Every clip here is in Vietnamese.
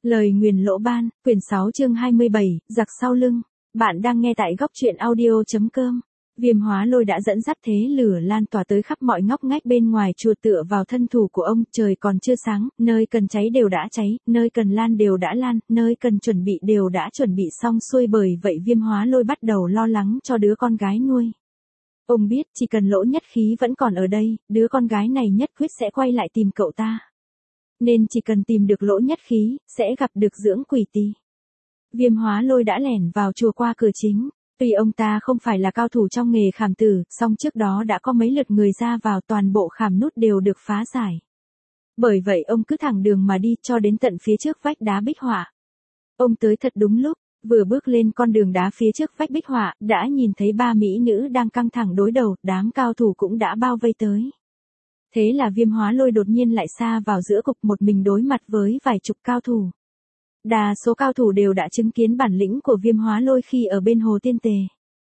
Lời nguyền lỗ ban, quyển 6 chương 27, giặc sau lưng. Bạn đang nghe tại góc truyện audio.com. Viêm hóa lôi đã dẫn dắt thế lửa lan tỏa tới khắp mọi ngóc ngách bên ngoài chùa tựa vào thân thủ của ông. Trời còn chưa sáng, nơi cần cháy đều đã cháy, nơi cần lan đều đã lan, nơi cần chuẩn bị đều đã chuẩn bị xong xuôi. Bởi vậy viêm hóa lôi bắt đầu lo lắng cho đứa con gái nuôi. Ông biết chỉ cần Lỗ Nhất Khí vẫn còn ở đây, đứa con gái này nhất quyết sẽ quay lại tìm cậu ta. Nên chỉ cần tìm được Lỗ Nhất Khí, sẽ gặp được Dưỡng Quỷ Tỳ. Viêm hóa lôi đã lẻn vào chùa qua cửa chính. Tuy ông ta không phải là cao thủ trong nghề khảm tử, song trước đó đã có mấy lượt người ra vào, toàn bộ khảm nút đều được phá giải. Bởi vậy ông cứ thẳng đường mà đi cho đến tận phía trước vách đá bích họa. Ông tới thật đúng lúc, vừa bước lên con đường đá phía trước vách bích họa, đã nhìn thấy ba mỹ nữ đang căng thẳng đối đầu, đám cao thủ cũng đã bao vây tới. Thế là viêm hóa lôi đột nhiên lại xa vào giữa cục, một mình đối mặt với vài chục cao thủ. Đa số cao thủ đều đã chứng kiến bản lĩnh của viêm hóa lôi khi ở bên hồ Tiên Tề.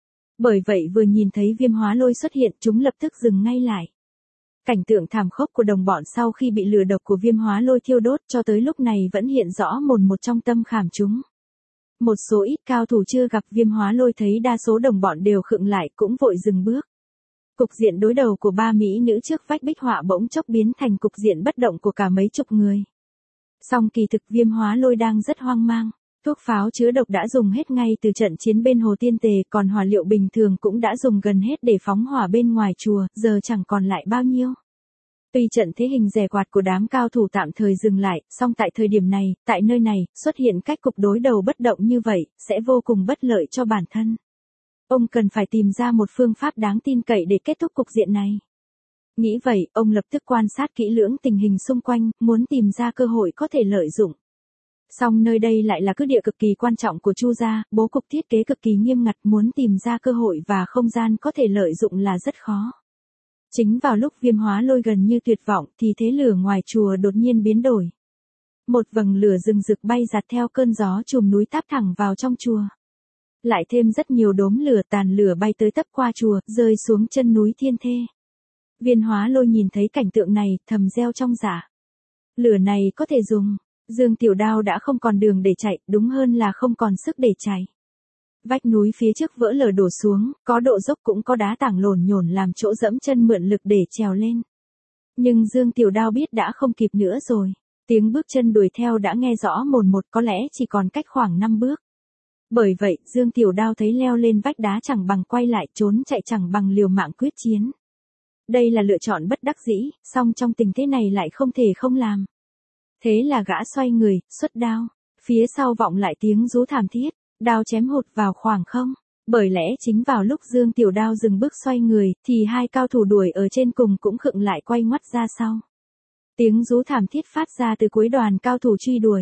Bởi vậy vừa nhìn thấy viêm hóa lôi xuất hiện, chúng lập tức dừng ngay lại. Cảnh tượng thảm khốc của đồng bọn sau khi bị lửa độc của viêm hóa lôi thiêu đốt cho tới lúc này vẫn hiện rõ mồn một trong tâm khảm chúng. Một số ít cao thủ chưa gặp viêm hóa lôi thấy đa số đồng bọn đều khựng lại, cũng vội dừng bước. Cục diện đối đầu của ba mỹ nữ trước vách bích họa bỗng chốc biến thành cục diện bất động của cả mấy chục người. Song kỳ thực viêm hóa lôi đang rất hoang mang. Thuốc pháo chứa độc đã dùng hết ngay từ trận chiến bên hồ Tiên Tề, còn hỏa liệu bình thường cũng đã dùng gần hết để phóng hỏa bên ngoài chùa, giờ chẳng còn lại bao nhiêu. Tuy trận thế hình rẻ quạt của đám cao thủ tạm thời dừng lại, song tại thời điểm này, tại nơi này, xuất hiện cách cục đối đầu bất động như vậy, sẽ vô cùng bất lợi cho bản thân. Ông cần phải tìm ra một phương pháp đáng tin cậy để kết thúc cục diện này. Nghĩ vậy, ông lập tức quan sát kỹ lưỡng tình hình xung quanh, muốn tìm ra cơ hội có thể lợi dụng. Song nơi đây lại là cứ địa cực kỳ quan trọng của Chu gia, bố cục thiết kế cực kỳ nghiêm ngặt, muốn tìm ra cơ hội và không gian có thể lợi dụng là rất khó. Chính vào lúc viêm hóa lôi gần như tuyệt vọng thì thế lửa ngoài chùa đột nhiên biến đổi. Một vầng lửa rừng rực bay giạt theo cơn gió chùm núi táp thẳng vào trong chùa. Lại thêm rất nhiều đốm lửa, tàn lửa bay tới tấp qua chùa, rơi xuống chân núi Thiên Thê. Viêm hóa lôi nhìn thấy cảnh tượng này, thầm reo trong dạ. Lửa này có thể dùng. Dương Tiểu Đao đã không còn đường để chạy, đúng hơn là không còn sức để chạy. Vách núi phía trước vỡ lở đổ xuống, có độ dốc cũng có đá tảng lổn nhổn làm chỗ dẫm chân mượn lực để trèo lên. Nhưng Dương Tiểu Đao biết đã không kịp nữa rồi. Tiếng bước chân đuổi theo đã nghe rõ mồn một, có lẽ chỉ còn cách khoảng 5 bước. Bởi vậy, Dương Tiểu Đao thấy leo lên vách đá chẳng bằng quay lại, trốn chạy chẳng bằng liều mạng quyết chiến. Đây là lựa chọn bất đắc dĩ, song trong tình thế này lại không thể không làm. Thế là gã xoay người, xuất đao. Phía sau vọng lại tiếng rú thảm thiết, đao chém hụt vào khoảng không. Bởi lẽ chính vào lúc Dương Tiểu Đao dừng bước xoay người, thì hai cao thủ đuổi ở trên cùng cũng khựng lại quay ngoắt ra sau. Tiếng rú thảm thiết phát ra từ cuối đoàn cao thủ truy đuổi.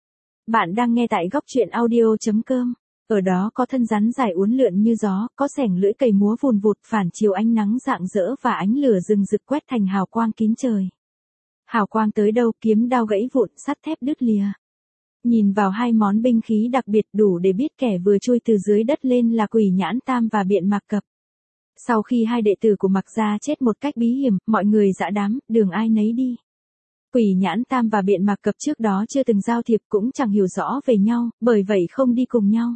Bạn đang nghe tại góc truyện audio.com. Ở đó có thân rắn dài uốn lượn như gió, có xẻng lưỡi cày múa vùn vụt, phản chiếu ánh nắng rạng rỡ và ánh lửa rừng rực quét thành hào quang kín trời. Hào quang tới đâu, kiếm đao gãy vụn, sắt thép đứt lìa. Nhìn vào hai món binh khí đặc biệt đủ để biết kẻ vừa chui từ dưới đất lên là Quỷ Nhãn Tam và Biện Mạc Cập. Sau khi hai đệ tử của Mạc gia chết một cách bí hiểm, mọi người dã đám, đường ai nấy đi. Quỷ Nhãn Tam và Biện Mạc Cập trước đó chưa từng giao thiệp, cũng chẳng hiểu rõ về nhau, bởi vậy không đi cùng nhau.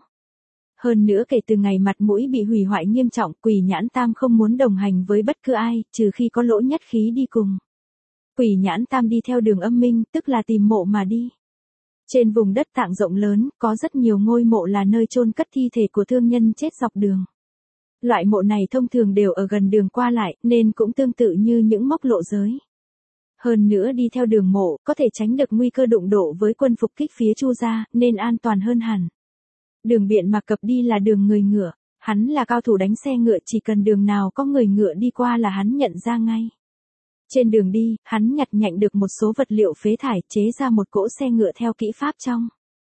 Hơn nữa kể từ ngày mặt mũi bị hủy hoại nghiêm trọng, Quỷ Nhãn Tam không muốn đồng hành với bất cứ ai, trừ khi có Lỗ Nhất Khí đi cùng. Quỷ Nhãn Tam đi theo đường âm minh, tức là tìm mộ mà đi. Trên vùng đất tạng rộng lớn, có rất nhiều ngôi mộ là nơi chôn cất thi thể của thương nhân chết dọc đường. Loại mộ này thông thường đều ở gần đường qua lại, nên cũng tương tự như những mốc lộ giới. Hơn nữa đi theo đường mộ, có thể tránh được nguy cơ đụng độ với quân phục kích phía Chu gia, nên an toàn hơn hẳn. Đường Biện Mạc Cập đi là đường người ngựa. Hắn là cao thủ đánh xe ngựa, chỉ cần đường nào có người ngựa đi qua là hắn nhận ra ngay. Trên đường đi, hắn nhặt nhạnh được một số vật liệu phế thải, chế ra một cỗ xe ngựa theo kỹ pháp trong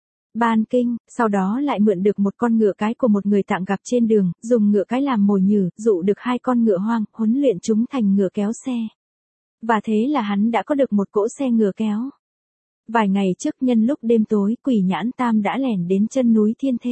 Ban Kinh, sau đó lại mượn được một con ngựa cái của một người tạng gặp trên đường, dùng ngựa cái làm mồi nhử, dụ được hai con ngựa hoang, huấn luyện chúng thành ngựa kéo xe. Và thế là hắn đã có được một cỗ xe ngựa kéo. Vài ngày trước nhân lúc đêm tối, Quỷ Nhãn Tam đã lẻn đến chân núi Thiên Thê.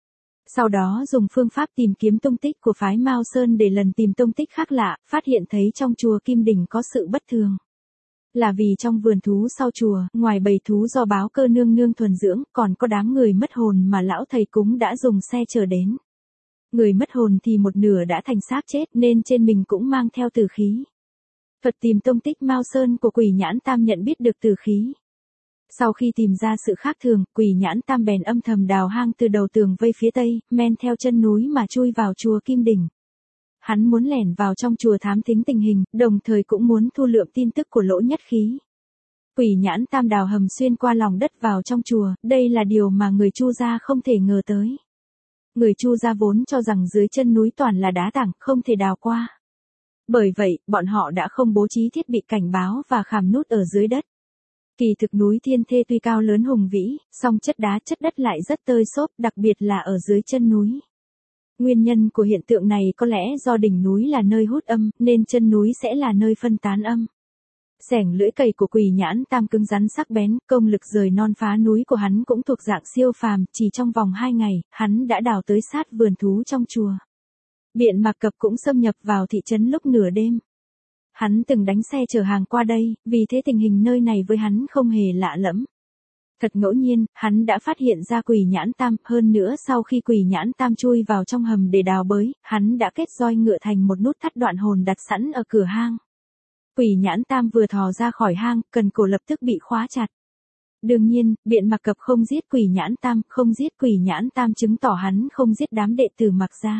Sau đó dùng phương pháp tìm kiếm tung tích của phái Mao Sơn để lần tìm tung tích khác lạ, phát hiện thấy trong chùa Kim Đình có sự bất thường. Là vì trong vườn thú sau chùa, ngoài bầy thú do báo cơ nương nương thuần dưỡng, còn có đám người mất hồn mà lão thầy cúng đã dùng xe chở đến. Người mất hồn thì một nửa đã thành xác chết nên trên mình cũng mang theo tử khí. Phật tìm tông tích Mao Sơn của Quỷ Nhãn Tam nhận biết được tử khí. Sau khi tìm ra sự khác thường, Quỷ Nhãn Tam bèn âm thầm đào hang từ đầu tường vây phía tây, men theo chân núi mà chui vào chùa Kim Đỉnh. Hắn muốn lẻn vào trong chùa thám thính tình hình, đồng thời cũng muốn thu lượm tin tức của Lỗ Nhất Khí. Quỷ Nhãn Tam đào hầm xuyên qua lòng đất vào trong chùa, đây là điều mà người Chu gia không thể ngờ tới. Người Chu gia vốn cho rằng dưới chân núi toàn là đá tảng, không thể đào qua. Bởi vậy, bọn họ đã không bố trí thiết bị cảnh báo và khảm nút ở dưới đất. Kỳ thực núi Thiên Thê tuy cao lớn hùng vĩ, song chất đá chất đất lại rất tơi xốp, đặc biệt là ở dưới chân núi. Nguyên nhân của hiện tượng này có lẽ do đỉnh núi là nơi hút âm, nên chân núi sẽ là nơi phân tán âm. Xẻng lưỡi cày của Quỷ Nhãn Tam cứng rắn sắc bén, công lực rời non phá núi của hắn cũng thuộc dạng siêu phàm, chỉ trong vòng 2 ngày, hắn đã đào tới sát vườn thú trong chùa. Biện Mạc Cập cũng xâm nhập vào thị trấn lúc nửa đêm. Hắn từng đánh xe chở hàng qua đây, vì thế tình hình nơi này với hắn không hề lạ lẫm. Thật ngẫu nhiên, hắn đã phát hiện ra Quỷ Nhãn Tam, hơn nữa sau khi Quỷ Nhãn Tam chui vào trong hầm để đào bới, hắn đã kết roi ngựa thành một nút thắt đoạn hồn đặt sẵn ở cửa hang. Quỷ Nhãn Tam vừa thò ra khỏi hang, cần cổ lập tức bị khóa chặt. Đương nhiên, Biện Mạc Cập không giết Quỷ Nhãn Tam, không giết Quỷ Nhãn Tam chứng tỏ hắn không giết đám đệ tử Mạc gia.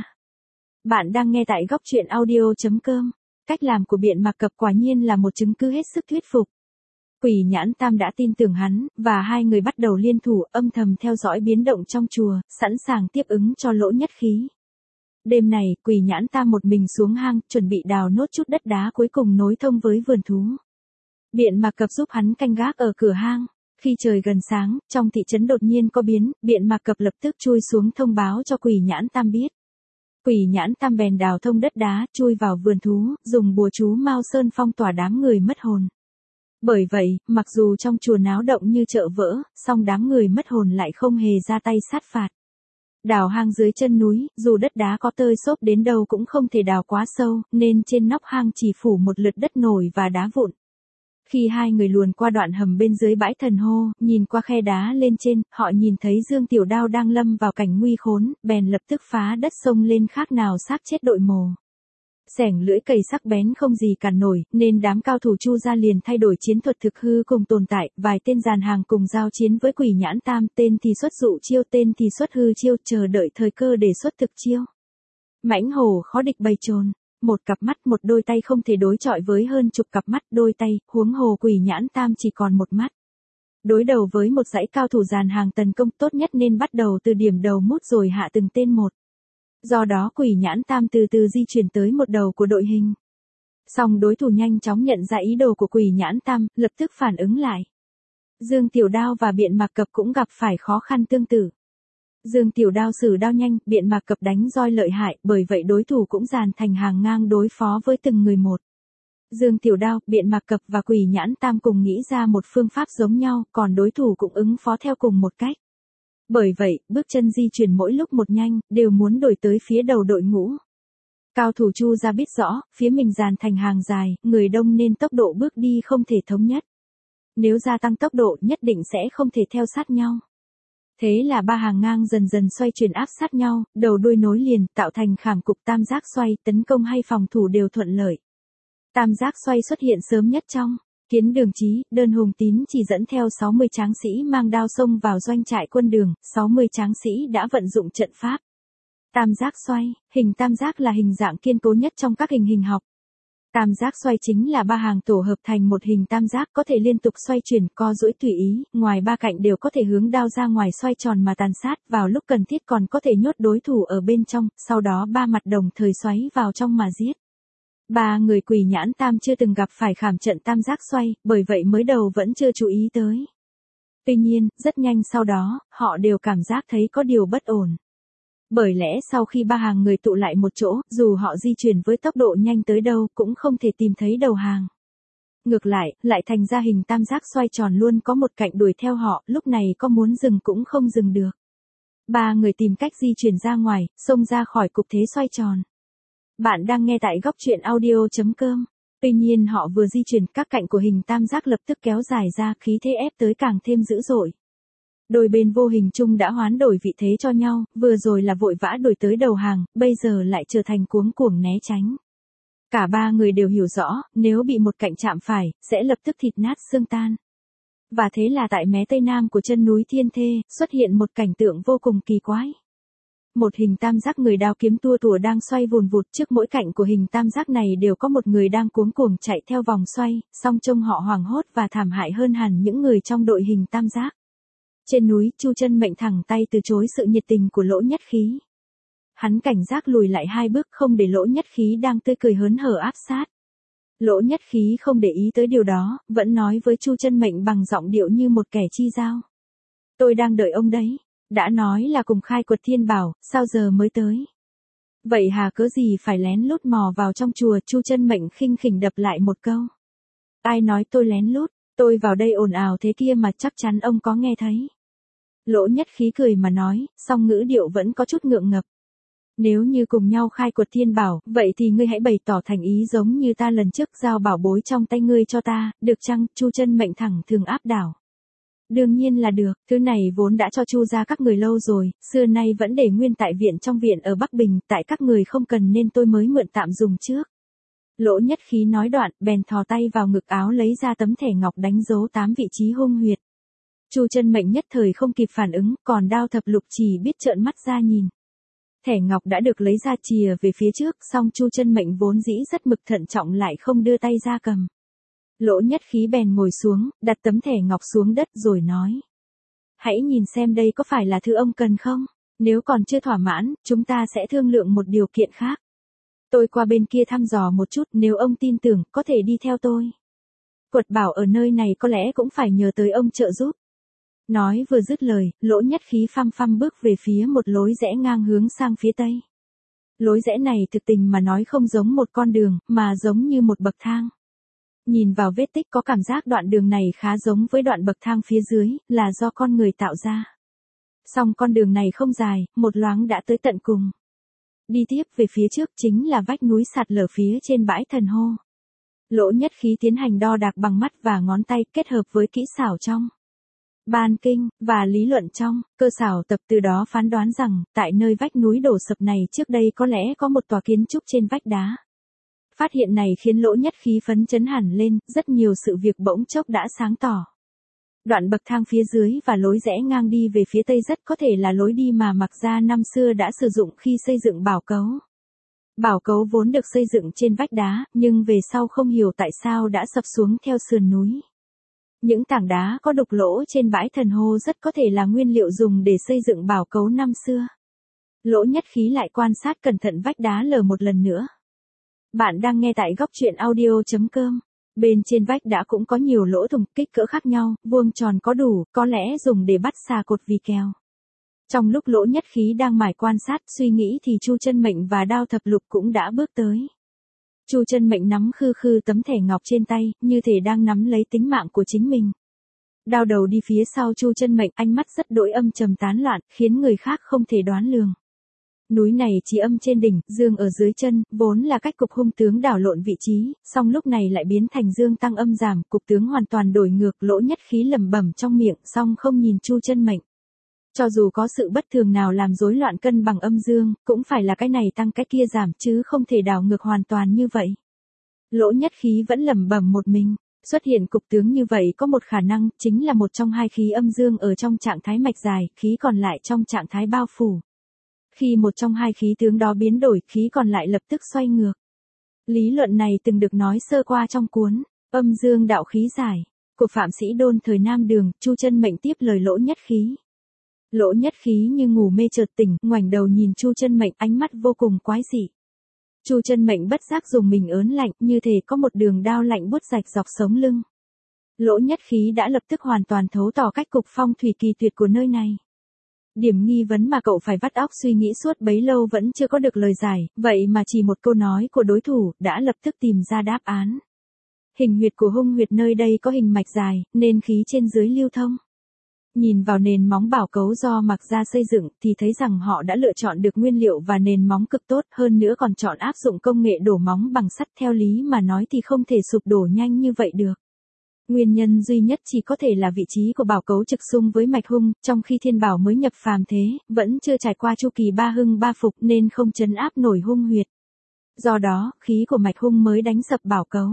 Bạn đang nghe tại góc truyện audio.com. Cách làm của Biện Mạc Cập quả nhiên là một chứng cứ hết sức thuyết phục. Quỷ Nhãn Tam đã tin tưởng hắn, và hai người bắt đầu liên thủ âm thầm theo dõi biến động trong chùa, sẵn sàng tiếp ứng cho Lỗ Nhất Khí. Đêm này, Quỷ Nhãn Tam một mình xuống hang, chuẩn bị đào nốt chút đất đá cuối cùng nối thông với vườn thú. Biện Mạc Cập giúp hắn canh gác ở cửa hang. Khi trời gần sáng, trong thị trấn đột nhiên có biến, Biện Mạc Cập lập tức chui xuống thông báo cho Quỷ Nhãn Tam biết. Quỷ Nhãn Tam bèn đào thông đất đá, chui vào vườn thú, dùng bùa chú Mao Sơn phong tỏa đám người mất hồn. Bởi vậy, mặc dù trong chùa náo động như chợ vỡ, song đám người mất hồn lại không hề ra tay sát phạt. Đào hang dưới chân núi, dù đất đá có tơi xốp đến đâu cũng không thể đào quá sâu, nên trên nóc hang chỉ phủ một lượt đất nổi và đá vụn. Khi hai người luồn qua đoạn hầm bên dưới bãi thần hô, nhìn qua khe đá lên trên, họ nhìn thấy Dương Tiểu Đao đang lâm vào cảnh nguy khốn, bèn lập tức phá đất sông lên khác nào xác chết đội mồ. Xẻng lưỡi cày sắc bén không gì cản nổi, nên đám cao thủ Chu gia liền thay đổi chiến thuật thực hư cùng tồn tại, vài tên dàn hàng cùng giao chiến với Quỷ Nhãn Tam, tên thì xuất dụ chiêu, tên thì xuất hư chiêu, chờ đợi thời cơ để xuất thực chiêu. Mãnh hổ khó địch bầy trồn, một cặp mắt một đôi tay không thể đối chọi với hơn chục cặp mắt đôi tay, huống hồ Quỷ Nhãn Tam chỉ còn một mắt. Đối đầu với một dãy cao thủ dàn hàng tấn công tốt nhất nên bắt đầu từ điểm đầu mút rồi hạ từng tên một. Do đó Quỷ Nhãn Tam từ từ di chuyển tới một đầu của đội hình. Song đối thủ nhanh chóng nhận ra ý đồ của Quỷ Nhãn Tam, lập tức phản ứng lại. Dương Tiểu Đao và Biện Mạc Cập cũng gặp phải khó khăn tương tự. Dương Tiểu Đao sử đao nhanh, Biện Mạc Cập đánh roi lợi hại, bởi vậy đối thủ cũng dàn thành hàng ngang đối phó với từng người một. Dương Tiểu Đao, Biện Mạc Cập và Quỷ Nhãn Tam cùng nghĩ ra một phương pháp giống nhau, còn đối thủ cũng ứng phó theo cùng một cách. Bởi vậy, bước chân di chuyển mỗi lúc một nhanh, đều muốn đổi tới phía đầu đội ngũ. Cao thủ Chu gia biết rõ, phía mình dàn thành hàng dài, người đông nên tốc độ bước đi không thể thống nhất. Nếu gia tăng tốc độ nhất định sẽ không thể theo sát nhau. Thế là ba hàng ngang dần dần xoay chuyển áp sát nhau, đầu đuôi nối liền, tạo thành khảm cục tam giác xoay, tấn công hay phòng thủ đều thuận lợi. Tam giác xoay xuất hiện sớm nhất trong Kiến Đường Chí, Đơn Hùng Tín chỉ dẫn theo 60 tráng sĩ mang đao xông vào doanh trại quân Đường, 60 tráng sĩ đã vận dụng trận pháp. Tam giác xoay, hình tam giác là hình dạng kiên cố nhất trong các hình học. Tam giác xoay chính là ba hàng tổ hợp thành một hình tam giác có thể liên tục xoay chuyển, co duỗi tùy ý, ngoài ba cạnh đều có thể hướng đao ra ngoài xoay tròn mà tàn sát, vào lúc cần thiết còn có thể nhốt đối thủ ở bên trong, sau đó ba mặt đồng thời xoáy vào trong mà giết. Ba người Quỷ Nhãn Tam chưa từng gặp phải khảm trận tam giác xoay, bởi vậy mới đầu vẫn chưa chú ý tới. Tuy nhiên, rất nhanh sau đó, họ đều cảm giác thấy có điều bất ổn. Bởi lẽ sau khi ba hàng người tụ lại một chỗ, dù họ di chuyển với tốc độ nhanh tới đâu cũng không thể tìm thấy đầu hàng. Ngược lại thành ra hình tam giác xoay tròn luôn có một cạnh đuổi theo họ, lúc này có muốn dừng cũng không dừng được. Ba người tìm cách di chuyển ra ngoài, xông ra khỏi cục thế xoay tròn. Bạn đang nghe tại góc truyện audio.com. Tuy nhiên họ vừa di chuyển, các cạnh của hình tam giác lập tức kéo dài ra, khí thế ép tới càng thêm dữ dội. Đôi bên vô hình chung đã hoán đổi vị thế cho nhau, vừa rồi là vội vã đuổi tới đầu hàng, bây giờ lại trở thành cuống cuồng né tránh. Cả ba người đều hiểu rõ, nếu bị một cạnh chạm phải, sẽ lập tức thịt nát xương tan. Và thế là tại mé tây nam của chân núi Thiên Thê, xuất hiện một cảnh tượng vô cùng kỳ quái. Một hình tam giác người đao kiếm tua tủa đang xoay vùn vụt, trước mỗi cạnh của hình tam giác này đều có một người đang cuống cuồng chạy theo vòng xoay, song trông họ hoảng hốt và thảm hại hơn hẳn những người trong đội hình tam giác. Trên núi, Chu Chân Mệnh thẳng tay từ chối sự nhiệt tình của Lỗ Nhất Khí. Hắn cảnh giác lùi lại 2 bước, không để Lỗ Nhất Khí đang tươi cười hớn hở áp sát. Lỗ Nhất Khí không để ý tới điều đó, vẫn nói với Chu Chân Mệnh bằng giọng điệu như một kẻ chi giao. Tôi đang đợi ông đấy, đã nói là cùng khai quật thiên bảo, sao giờ mới tới? Vậy hà cớ gì phải lén lút mò vào trong chùa? Chu Chân Mệnh khinh khỉnh đập lại một câu. Ai nói tôi lén lút, tôi vào đây ồn ào thế kia mà chắc chắn ông có nghe thấy. Lỗ Nhất Khí cười mà nói, song ngữ điệu vẫn có chút ngượng ngập. Nếu như cùng nhau khai quật thiên bảo, vậy thì ngươi hãy bày tỏ thành ý giống như ta lần trước giao bảo bối trong tay ngươi cho ta, được chăng? Chu Chân Mệnh thẳng thường áp đảo. Đương nhiên là được, thứ này vốn đã cho Chu gia các người lâu rồi, xưa nay vẫn để nguyên tại viện trong viện ở Bắc Bình, tại các người không cần nên tôi mới mượn tạm dùng trước. Lỗ Nhất Khí nói đoạn, bèn thò tay vào ngực áo lấy ra tấm thẻ ngọc đánh dấu 8 vị trí hung huyệt. Chu Chân Mệnh nhất thời không kịp phản ứng, còn Đao Thập Lục chỉ biết trợn mắt ra nhìn. Thẻ ngọc đã được lấy ra chìa về phía trước, song Chu Chân Mệnh vốn dĩ rất mực thận trọng lại không đưa tay ra cầm. Lỗ Nhất Khí bèn ngồi xuống, đặt tấm thẻ ngọc xuống đất rồi nói. Hãy nhìn xem đây có phải là thứ ông cần không? Nếu còn chưa thỏa mãn, chúng ta sẽ thương lượng một điều kiện khác. Tôi qua bên kia thăm dò một chút, nếu ông tin tưởng, có thể đi theo tôi. Quật bảo ở nơi này có lẽ cũng phải nhờ tới ông trợ giúp. Nói vừa dứt lời, Lỗ Nhất Khí phăm phăm bước về phía một lối rẽ ngang hướng sang phía tây. Lối rẽ này thực tình mà nói không giống một con đường, mà giống như một bậc thang. Nhìn vào vết tích có cảm giác đoạn đường này khá giống với đoạn bậc thang phía dưới, là do con người tạo ra. Song con đường này không dài, một loáng đã tới tận cùng. Đi tiếp về phía trước chính là vách núi sạt lở phía trên bãi Thần Hô. Lỗ Nhất Khí tiến hành đo đạc bằng mắt và ngón tay kết hợp với kỹ xảo trong ban kinh, và lý luận trong cơ xảo tập, từ đó phán đoán rằng, tại nơi vách núi đổ sập này trước đây có lẽ có một tòa kiến trúc trên vách đá. Phát hiện này khiến Lỗ Nhất Khí phấn chấn hẳn lên, rất nhiều sự việc bỗng chốc đã sáng tỏ. Đoạn bậc thang phía dưới và lối rẽ ngang đi về phía tây rất có thể là lối đi mà Mạc gia năm xưa đã sử dụng khi xây dựng bảo cấu. Bảo cấu vốn được xây dựng trên vách đá, nhưng về sau không hiểu tại sao đã sập xuống theo sườn núi. Những tảng đá có đục lỗ trên bãi Thần Hô rất có thể là nguyên liệu dùng để xây dựng bảo cấu năm xưa. Lỗ Nhất Khí lại quan sát cẩn thận vách đá lở một lần nữa. Bạn đang nghe tại góc truyện audio.com. Bên trên vách đá cũng có nhiều lỗ thủng kích cỡ khác nhau, vuông tròn có đủ, có lẽ dùng để bắt xà cột vì kèo. Trong lúc Lỗ Nhất Khí đang mải quan sát suy nghĩ thì Chu Chân Mệnh và Đao Thập Lục cũng đã bước tới. Chu Chân Mệnh nắm khư khư tấm thẻ ngọc trên tay, như thể đang nắm lấy tính mạng của chính mình. Đao đầu đi phía sau Chu Chân Mệnh, ánh mắt rất đỗi âm trầm tán loạn, khiến người khác không thể đoán lường. Núi này chỉ âm trên đỉnh, dương ở dưới chân, vốn là cách cục hung tướng đảo lộn vị trí, song lúc này lại biến thành dương tăng âm giảm, cục tướng hoàn toàn đổi ngược. Lỗ Nhất Khí lẩm bẩm trong miệng, song không nhìn Chu Chân Mệnh. Cho dù có sự bất thường nào làm rối loạn cân bằng âm dương, cũng phải là cái này tăng cái kia giảm chứ không thể đảo ngược hoàn toàn như vậy. Lỗ Nhất Khí vẫn lẩm bẩm một mình, xuất hiện cục tướng như vậy có một khả năng, chính là một trong hai khí âm dương ở trong trạng thái mạch dài, khí còn lại trong trạng thái bao phủ. Khi một trong hai khí tướng đó biến đổi, khí còn lại lập tức xoay ngược. Lý luận này từng được nói sơ qua trong cuốn Âm Dương Đạo Khí Giải của Phạm Sĩ Đôn thời Nam Đường. Chu Chân Mệnh tiếp lời Lỗ Nhất Khí. Lỗ Nhất Khí như ngủ mê chợt tỉnh, ngoảnh đầu nhìn Chu Chân Mệnh, ánh mắt vô cùng quái dị. Chu Chân Mệnh bất giác dùng mình ớn lạnh, như thể có một đường đao lạnh buốt rạch dọc sống lưng. Lỗ Nhất Khí đã lập tức hoàn toàn thấu tỏ cách cục phong thủy kỳ tuyệt của nơi này. Điểm nghi vấn mà cậu phải vắt óc suy nghĩ suốt bấy lâu vẫn chưa có được lời giải, vậy mà chỉ một câu nói của đối thủ đã lập tức tìm ra đáp án. Hình huyệt của hung huyệt nơi đây có hình mạch dài, nên khí trên dưới lưu thông. Nhìn vào nền móng bảo cấu do Mạc Gia xây dựng thì thấy rằng họ đã lựa chọn được nguyên liệu và nền móng cực tốt, hơn nữa còn chọn áp dụng công nghệ đổ móng bằng sắt, theo lý mà nói thì không thể sụp đổ nhanh như vậy được. Nguyên nhân duy nhất chỉ có thể là vị trí của bảo cấu trực xung với mạch hung, trong khi thiên bảo mới nhập phàm thế, vẫn chưa trải qua chu kỳ ba hưng ba phục nên không trấn áp nổi hung huyệt. Do đó, khí của mạch hung mới đánh sập bảo cấu.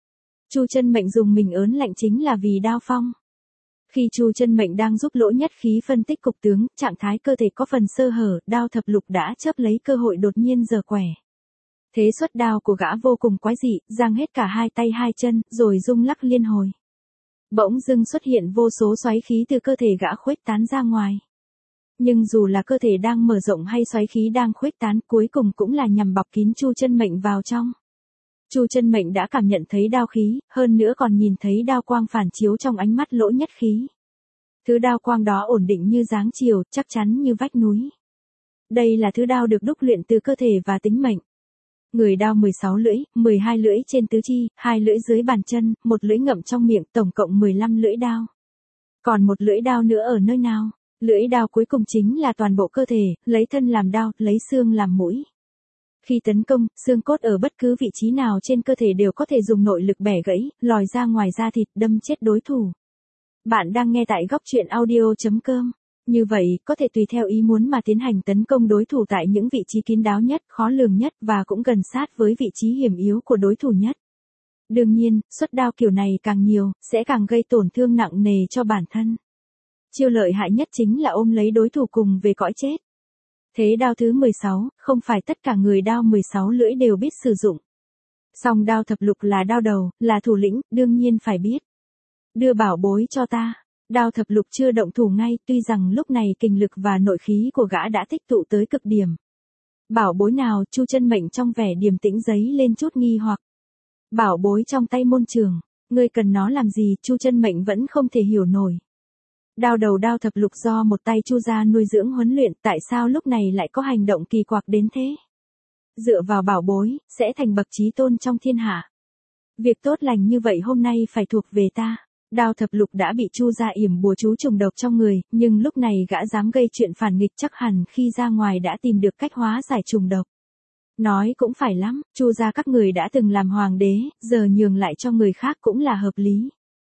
Chu Chân Mệnh dùng mình ớn lạnh chính là vì đao phong. Khi Chu Chân Mệnh đang giúp Lỗ Nhất Khí phân tích cục tướng, trạng thái cơ thể có phần sơ hở, Đao Thập Lục đã chớp lấy cơ hội đột nhiên giở quẻ. Thế xuất đao của gã vô cùng quái dị, giang hết cả hai tay hai chân, rồi rung lắc liên hồi. Bỗng dưng xuất hiện vô số xoáy khí từ cơ thể gã khuếch tán ra ngoài. Nhưng dù là cơ thể đang mở rộng hay xoáy khí đang khuếch tán, cuối cùng cũng là nhằm bọc kín Chu Chân Mệnh vào trong. Chu Chân Mệnh đã cảm nhận thấy đao khí, hơn nữa còn nhìn thấy đao quang phản chiếu trong ánh mắt Lỗ Nhất Khí. Thứ đao quang đó ổn định như dáng chiều, chắc chắn như vách núi. Đây là thứ đao được đúc luyện từ cơ thể và tính mệnh. Người đao 16 lưỡi, 12 lưỡi trên tứ chi, 2 lưỡi dưới bàn chân, 1 lưỡi ngậm trong miệng, tổng cộng 15 lưỡi đao. Còn một lưỡi đao nữa ở nơi nào? Lưỡi đao cuối cùng chính là toàn bộ cơ thể, lấy thân làm đao, lấy xương làm mũi. Khi tấn công, xương cốt ở bất cứ vị trí nào trên cơ thể đều có thể dùng nội lực bẻ gãy, lòi ra ngoài da thịt, đâm chết đối thủ. Bạn đang nghe tại góc truyện audio.com. Như vậy, có thể tùy theo ý muốn mà tiến hành tấn công đối thủ tại những vị trí kín đáo nhất, khó lường nhất và cũng gần sát với vị trí hiểm yếu của đối thủ nhất. Đương nhiên, xuất đao kiểu này càng nhiều, sẽ càng gây tổn thương nặng nề cho bản thân. Chiêu lợi hại nhất chính là ôm lấy đối thủ cùng về cõi chết. Thế đao thứ 16, không phải tất cả người đao 16 lưỡi đều biết sử dụng. Song Đao Thập Lục là đao đầu, là thủ lĩnh, đương nhiên phải biết. Đưa bảo bối cho ta. Đao Thập Lục chưa động thủ ngay, tuy rằng lúc này kình lực và nội khí của gã đã tích tụ tới cực điểm. Bảo bối nào? Chu Chân Mệnh trong vẻ điềm tĩnh giấy lên chút nghi hoặc. Bảo bối trong tay môn trường, ngươi cần nó làm gì? Chu Chân Mệnh vẫn không thể hiểu nổi. Đao đầu Đao Thập Lục do một tay Chu gia nuôi dưỡng huấn luyện, tại sao lúc này lại có hành động kỳ quặc đến thế? Dựa vào bảo bối, sẽ thành bậc chí tôn trong thiên hạ. Việc tốt lành như vậy hôm nay phải thuộc về ta. Đao Thập Lục đã bị Chu gia yểm bùa chú trùng độc trong người, nhưng lúc này gã dám gây chuyện phản nghịch, chắc hẳn khi ra ngoài đã tìm được cách hóa giải trùng độc. Nói cũng phải lắm, Chu gia các người đã từng làm hoàng đế, giờ nhường lại cho người khác cũng là hợp lý.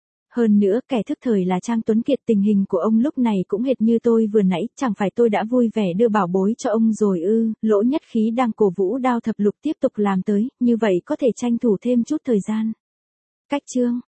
Hơn nữa, kẻ thức thời là Trang Tuấn Kiệt, tình hình của ông lúc này cũng hệt như tôi vừa nãy, chẳng phải tôi đã vui vẻ đưa bảo bối cho ông rồi ư? Lỗ Nhất Khí đang cổ vũ Đao Thập Lục tiếp tục làm tới, như vậy có thể tranh thủ thêm chút thời gian. Cách chương